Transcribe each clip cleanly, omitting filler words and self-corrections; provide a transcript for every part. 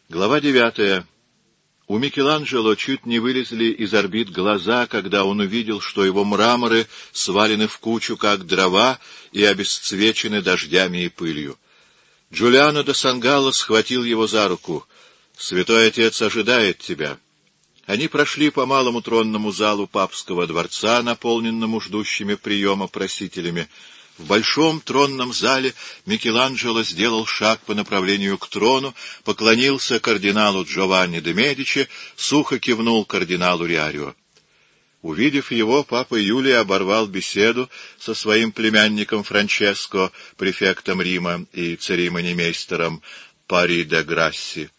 Глава 9. У Микеланджело чуть не вылезли из орбит глаза, когда он увидел, что его мраморы свалены в кучу, как дрова, и обесцвечены дождями и пылью. Джулиано де Сангалло схватил его за руку. «Святой Отец ожидает тебя». Они прошли по малому тронному залу папского дворца, наполненному ждущими приема просителями. В большом тронном зале Микеланджело сделал шаг по направлению к трону, поклонился кардиналу Джованни де Медичи, сухо кивнул кардиналу Риарио. Увидев его, папа Юлий оборвал беседу со своим племянником Франческо, префектом Рима и церемонимейстером Пари де Грасси.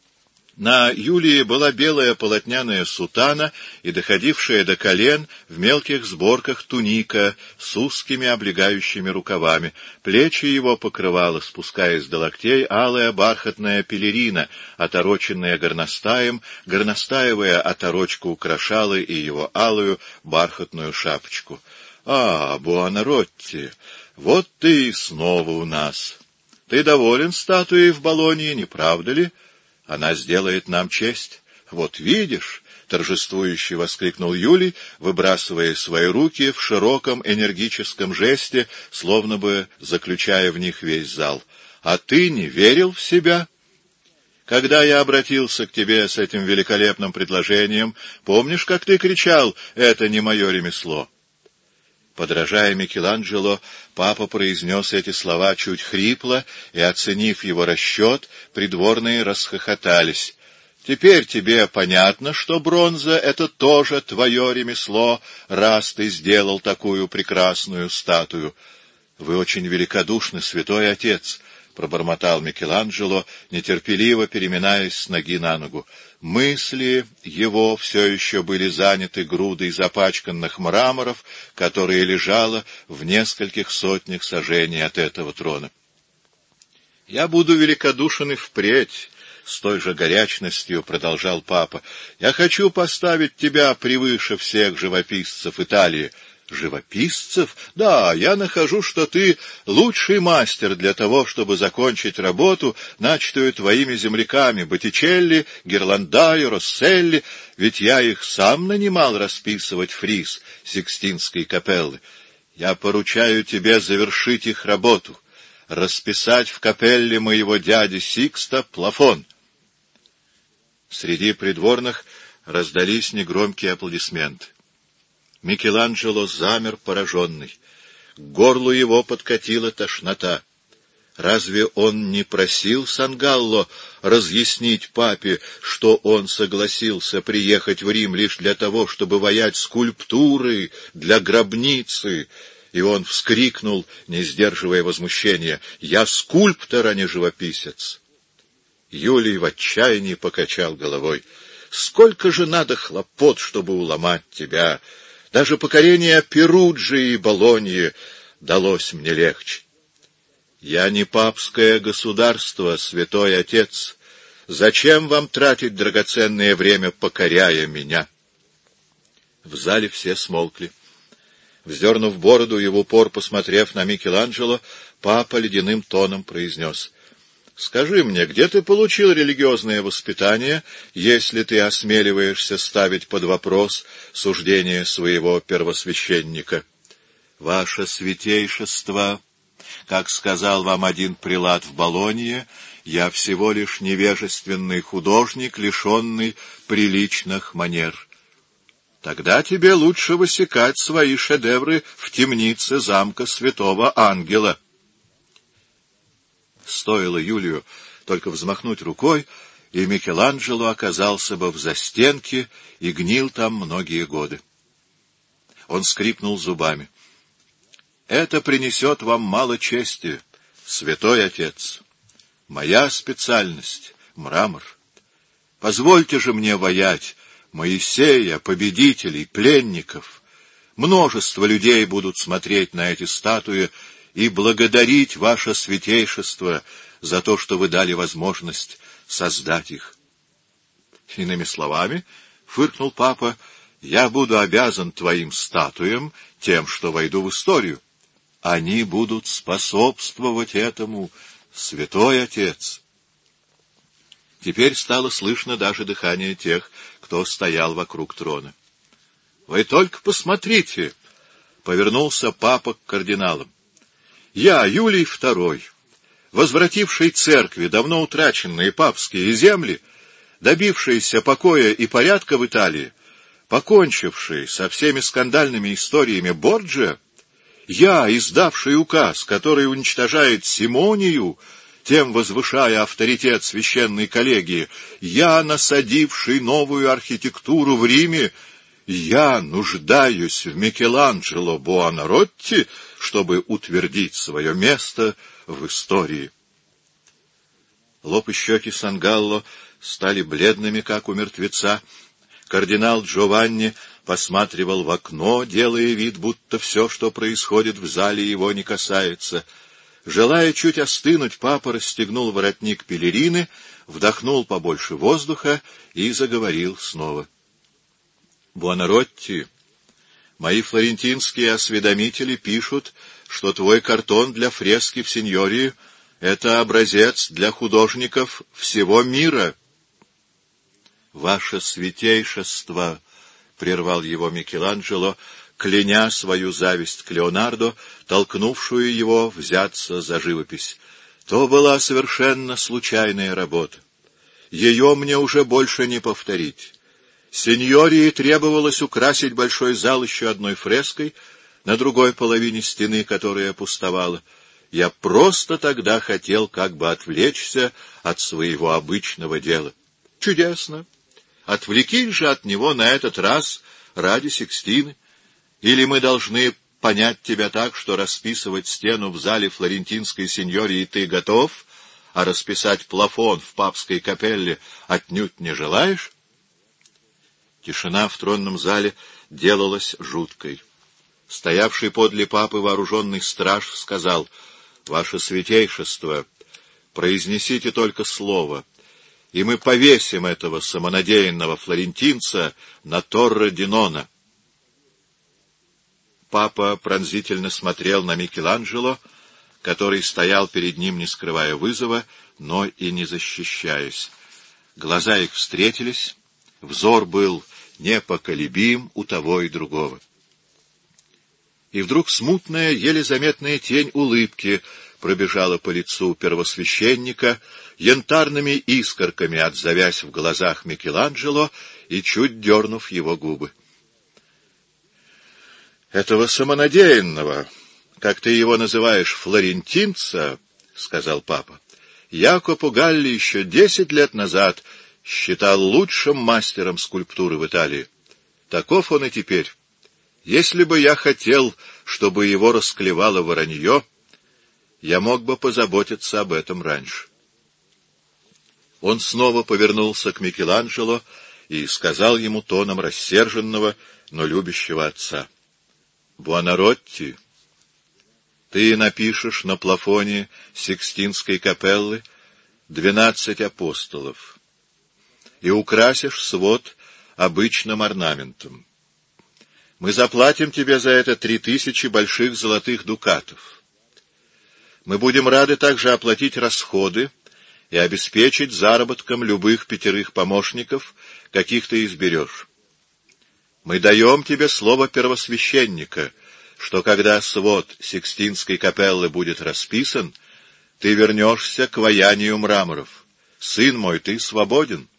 На Юлии была белая полотняная сутана и доходившая до колен в мелких сборках туника с узкими облегающими рукавами. Плечи его покрывала, спускаясь до локтей, алая бархатная пелерина, отороченная горностаем, горностаевая оторочка украшала и его алую бархатную шапочку. «А, Буонаротти, вот ты и снова у нас. Ты доволен статуей в Болонье, не правда ли? Она сделает нам честь. Вот видишь!» — торжествующе воскликнул Юлий, выбрасывая свои руки в широком энергическом жесте, словно бы заключая в них весь зал. «А ты не верил в себя? Когда я обратился к тебе с этим великолепным предложением, помнишь, как ты кричал: «Это не мое ремесло»?» Подражая Микеланджело, папа произнес эти слова чуть хрипло, и, оценив его расчет, придворные расхохотались. «Теперь тебе понятно, что бронза — это тоже твое ремесло, раз ты сделал такую прекрасную статую». «Вы очень великодушны, святой отец», — пробормотал Микеланджело, нетерпеливо переминаясь с ноги на ногу. Мысли его все еще были заняты грудой запачканных мраморов, которая лежала в нескольких сотнях саженей от этого трона. «Я буду великодушен и впредь», — с той же горячностью продолжал папа. «Я хочу поставить тебя превыше всех живописцев Италии». «Живописцев? Да, я нахожу, что ты лучший мастер для того, чтобы закончить работу, начатую твоими земляками Боттичелли, Герландаю, Росселли, ведь я их сам нанимал расписывать фриз Сикстинской капеллы. Я поручаю тебе завершить их работу, расписать в капелле моего дяди Сикста плафон». Среди придворных раздались негромкие аплодисменты. Микеланджело замер пораженный. К горлу его подкатила тошнота. Разве он не просил Сангалло разъяснить папе, что он согласился приехать в Рим лишь для того, чтобы ваять скульптуры для гробницы? И он вскрикнул, не сдерживая возмущения: «Я скульптор, а не живописец!» Юлий в отчаянии покачал головой. «Сколько же надо хлопот, чтобы уломать тебя! Даже покорение Перуджи и Болоньи далось мне легче. Я не папское государство, святой отец. Зачем вам тратить драгоценное время, покоряя меня?» В зале все смолкли. Вздернув бороду и в упор посмотрев на Микеланджело, папа ледяным тоном произнес: «Скажи мне, где ты получил религиозное воспитание, если ты осмеливаешься ставить под вопрос суждение своего первосвященника?» «Ваше святейшество, как сказал вам один прелат в Болонье, я всего лишь невежественный художник, лишенный приличных манер». «Тогда тебе лучше высекать свои шедевры в темнице замка Святого Ангела». Стоило Юлию только взмахнуть рукой, и Микеланджело оказался бы в застенке и гнил там многие годы. Он скрипнул зубами. «Это принесет вам мало чести, святой отец. Моя специальность — мрамор. Позвольте же мне ваять Моисея, победителей, пленников. Множество людей будут смотреть на эти статуи и благодарить ваше святейшество за то, что вы дали возможность создать их». «Иными словами, — фыркнул папа, — я буду обязан твоим статуям тем, что войду в историю. Они будут способствовать этому, святой отец». Теперь стало слышно даже дыхание тех, кто стоял вокруг трона. — Вы только посмотрите! — повернулся папа к кардиналам. — Я, Юлий II, возвративший церкви давно утраченные папские земли, добившийся покоя и порядка в Италии, покончивший со всеми скандальными историями Борджиа, я, издавший указ, который уничтожает Симонию, тем возвышая авторитет священной коллегии, я, насадивший новую архитектуру в Риме, я нуждаюсь в Микеланджело Буонаротти, чтобы утвердить свое место в истории. Лоб и щеки Сангалло стали бледными, как у мертвеца. Кардинал Джованни посматривал в окно, делая вид, будто все, что происходит в зале, его не касается. Желая чуть остынуть, папа расстегнул воротник пелерины, вдохнул побольше воздуха и заговорил снова. — Буонаротти, мои флорентинские осведомители пишут, что твой картон для фрески в Синьории — это образец для художников всего мира. — Ваше святейшество! — прервал его Микеланджело, кляня свою зависть к Леонардо, толкнувшую его взяться за живопись. То была совершенно случайная работа. Ее мне уже больше не повторить. Синьории требовалось украсить большой зал еще одной фреской, на другой половине стены, которая пустовала. Я просто тогда хотел как бы отвлечься от своего обычного дела. Чудесно! Отвлекись же от него на этот раз ради Сикстины. Или мы должны понять тебя так, что расписывать стену в зале флорентинской синьории ты готов, а расписать плафон в папской капелле отнюдь не желаешь? Тишина в тронном зале делалась жуткой. Стоявший подле папы вооруженный страж сказал: «Ваше святейшество, произнесите только слово, и мы повесим этого самонадеянного флорентинца на Торре ди Нона». Папа пронзительно смотрел на Микеланджело, который стоял перед ним, не скрывая вызова, но и не защищаясь. Глаза их встретились, взор был непоколебим у того и другого. И вдруг смутная, еле заметная тень улыбки пробежала по лицу первосвященника, янтарными искорками отзовясь в глазах Микеланджело и чуть дернув его губы. «Этого самонадеянного, как ты его называешь, флорентинца, — сказал папа, — Якопо Галли еще 10 лет назад считал лучшим мастером скульптуры в Италии. Таков он и теперь. Если бы я хотел, чтобы его расклевало воронье, я мог бы позаботиться об этом раньше». Он снова повернулся к Микеланджело и сказал ему тоном рассерженного, но любящего отца: «Буонаротти, ты напишешь на плафоне Сикстинской капеллы 12 апостолов и украсишь свод обычным орнаментом. Мы заплатим тебе за это 3000 больших золотых дукатов. Мы будем рады также оплатить расходы и обеспечить заработком любых 5 помощников, каких ты изберешь. Мы даем тебе слово первосвященника, что когда свод Сикстинской капеллы будет расписан, ты вернешься к ваянию мраморов. Сын мой, ты свободен».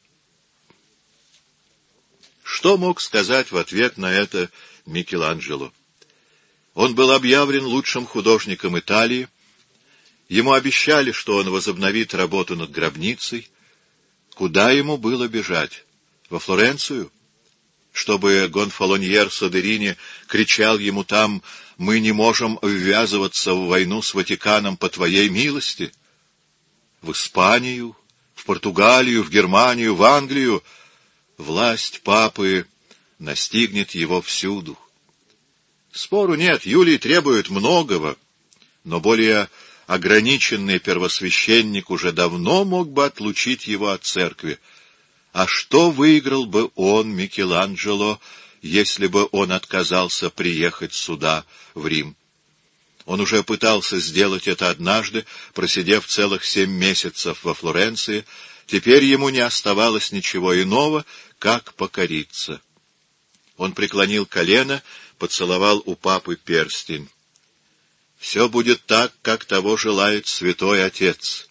Что мог сказать в ответ на это Микеланджело? Он был объявлен лучшим художником Италии, ему обещали, что он возобновит работу над гробницей. Куда ему было бежать? Во Флоренцию? Чтобы Гонфалоньер Содерини кричал ему там: «Мы не можем ввязываться в войну с Ватиканом по твоей милости»? В Испанию, в Португалию, в Германию, в Англию власть папы настигнет его всюду. Спору нет, Юлий требует многого, но более ограниченный первосвященник уже давно мог бы отлучить его от церкви. А что выиграл бы он, Микеланджело, если бы он отказался приехать сюда, в Рим? Он уже пытался сделать это однажды, просидев целых 7 месяцев во Флоренции. Теперь ему не оставалось ничего иного, как покориться. Он преклонил колено, поцеловал у папы перстень. «Все будет так, как того желает святой отец».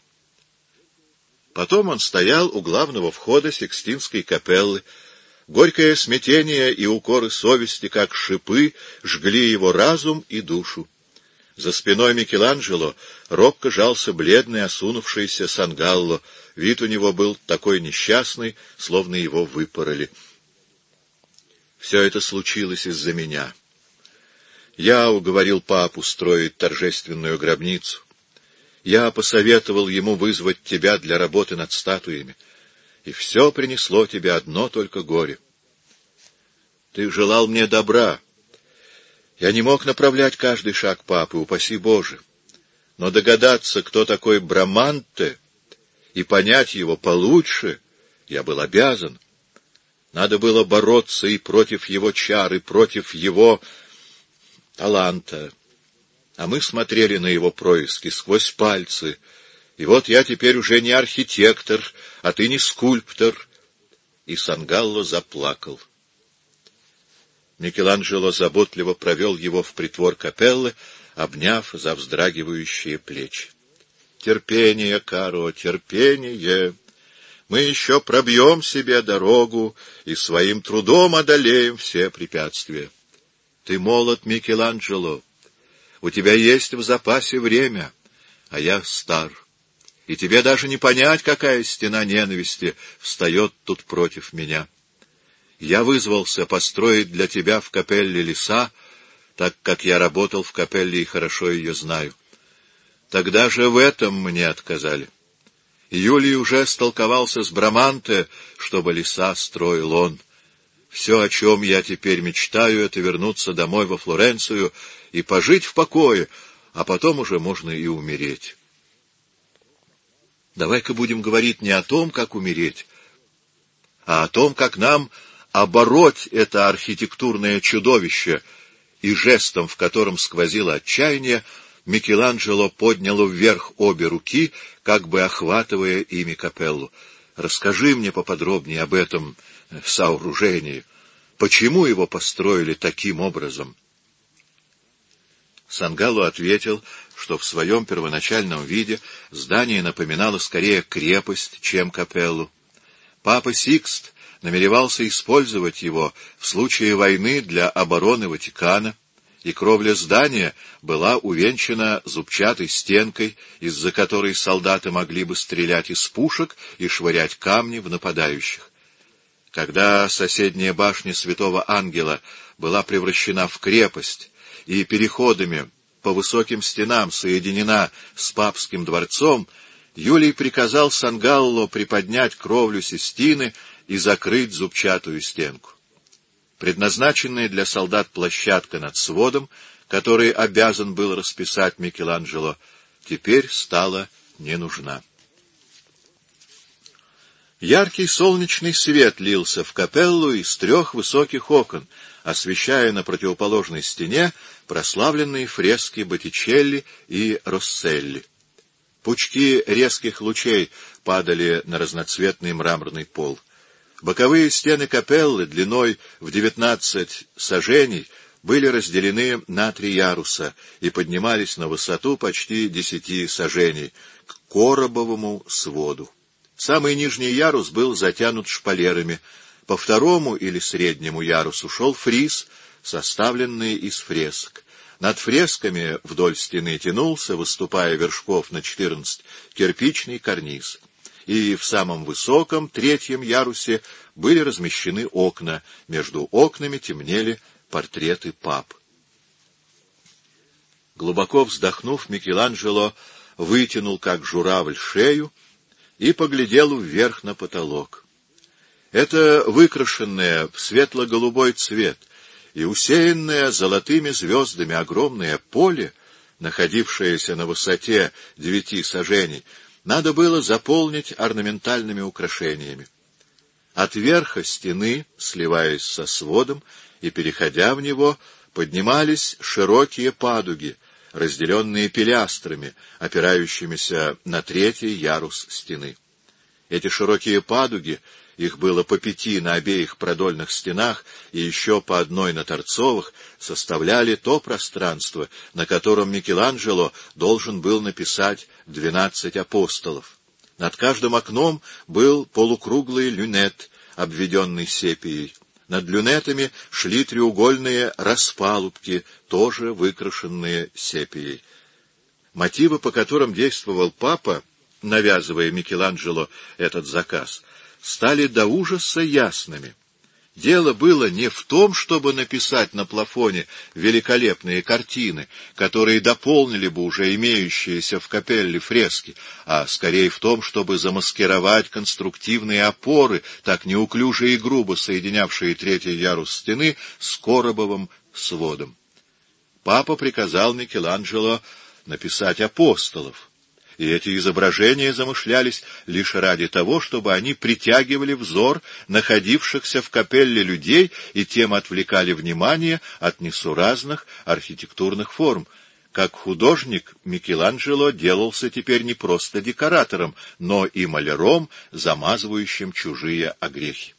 Потом он стоял у главного входа Сикстинской капеллы. Горькое смятение и укоры совести, как шипы, жгли его разум и душу. За спиной Микеланджело робко жался бледный, осунувшийся Сангалло. Вид у него был такой несчастный, словно его выпороли. «Все это случилось из-за меня. Я уговорил папу строить торжественную гробницу. Я посоветовал ему вызвать тебя для работы над статуями. И все принесло тебе одно только горе. Ты желал мне добра. Я не мог направлять каждый шаг папы, упаси Боже. Но догадаться, кто такой Браманте, и понять его получше, я был обязан. Надо было бороться и против его чар, и против его таланта. А мы смотрели на его происки сквозь пальцы. И вот я теперь уже не архитектор, а ты не скульптор. И Сангалло заплакал. Микеланджело заботливо провел его в притвор капеллы, обняв за вздрагивающие плечи. «Терпение, Каро, терпение! Мы еще пробьем себе дорогу и своим трудом одолеем все препятствия. Ты молод, Микеланджело, у тебя есть в запасе время, а я стар, и тебе даже не понять, какая стена ненависти встает тут против меня. Я вызвался построить для тебя в капелле леса, так как я работал в капелле и хорошо ее знаю. Тогда же в этом мне отказали. Юлий уже столковался с Браманте, чтобы леса строил он. Все, о чем я теперь мечтаю, это вернуться домой во Флоренцию и пожить в покое, а потом уже можно и умереть. Давай-ка будем говорить не о том, как умереть, а о том, как нам обороть это архитектурное чудовище, и жестом, в котором сквозило отчаяние, Микеланджело поднял вверх обе руки, как бы охватывая ими капеллу. Расскажи мне поподробнее об этом сооружении. Почему его построили таким образом? Сангалло ответил, что в своем первоначальном виде здание напоминало скорее крепость, чем капеллу. Папа Сикст намеревался использовать его в случае войны для обороны Ватикана, и кровля здания была увенчана зубчатой стенкой, из-за которой солдаты могли бы стрелять из пушек и швырять камни в нападающих. Когда соседняя башня Святого Ангела была превращена в крепость и переходами по высоким стенам соединена с папским дворцом, Юлий приказал Сангалло приподнять кровлю Систины и закрыть зубчатую стенку. Предназначенная для солдат площадка над сводом, который обязан был расписать Микеланджело, теперь стала не нужна. Яркий солнечный свет лился в капеллу из 3 высоких окон, освещая на противоположной стене прославленные фрески Боттичелли и Росселли. Пучки резких лучей падали на разноцветный мраморный пол. Боковые стены капеллы длиной в 19 саженей были разделены на 3 яруса и поднимались на высоту почти 10 саженей к коробовому своду. Самый нижний ярус был затянут шпалерами. По 2-му или среднему ярусу шел фриз, составленный из фресок. Над фресками вдоль стены тянулся, выступая вершков на 14, кирпичный карниз. И в самом высоком, 3-м ярусе были размещены окна. Между окнами темнели портреты пап. Глубоко вздохнув, Микеланджело вытянул, как журавль, шею и поглядел вверх на потолок. Это выкрашенное в светло-голубой цвет и усеянное золотыми звездами огромное поле, находившееся на высоте 9 саженей, надо было заполнить орнаментальными украшениями. От верха стены, сливаясь со сводом и переходя в него, поднимались широкие падуги, разделенные пилястрами, опирающимися на 3-й ярус стены. Эти широкие падуги, их было по 5 на обеих продольных стенах и еще по 1 на торцовых, составляли то пространство, на котором Микеланджело должен был написать 12 апостолов. Над каждым окном был полукруглый люнет, обведенный сепией. Над люнетами шли треугольные распалубки, тоже выкрашенные сепией. Мотивы, по которым действовал папа, навязывая Микеланджело этот заказ, стали до ужаса ясными. Дело было не в том, чтобы написать на плафоне великолепные картины, которые дополнили бы уже имеющиеся в капелле фрески, а скорее в том, чтобы замаскировать конструктивные опоры, так неуклюже и грубо соединявшие 3-й ярус стены с коробовым сводом. Папа приказал Микеланджело написать апостолов, и эти изображения замышлялись лишь ради того, чтобы они притягивали взор находившихся в капелле людей и тем отвлекали внимание от несуразных архитектурных форм. Как художник Микеланджело делался теперь не просто декоратором, но и маляром, замазывающим чужие огрехи.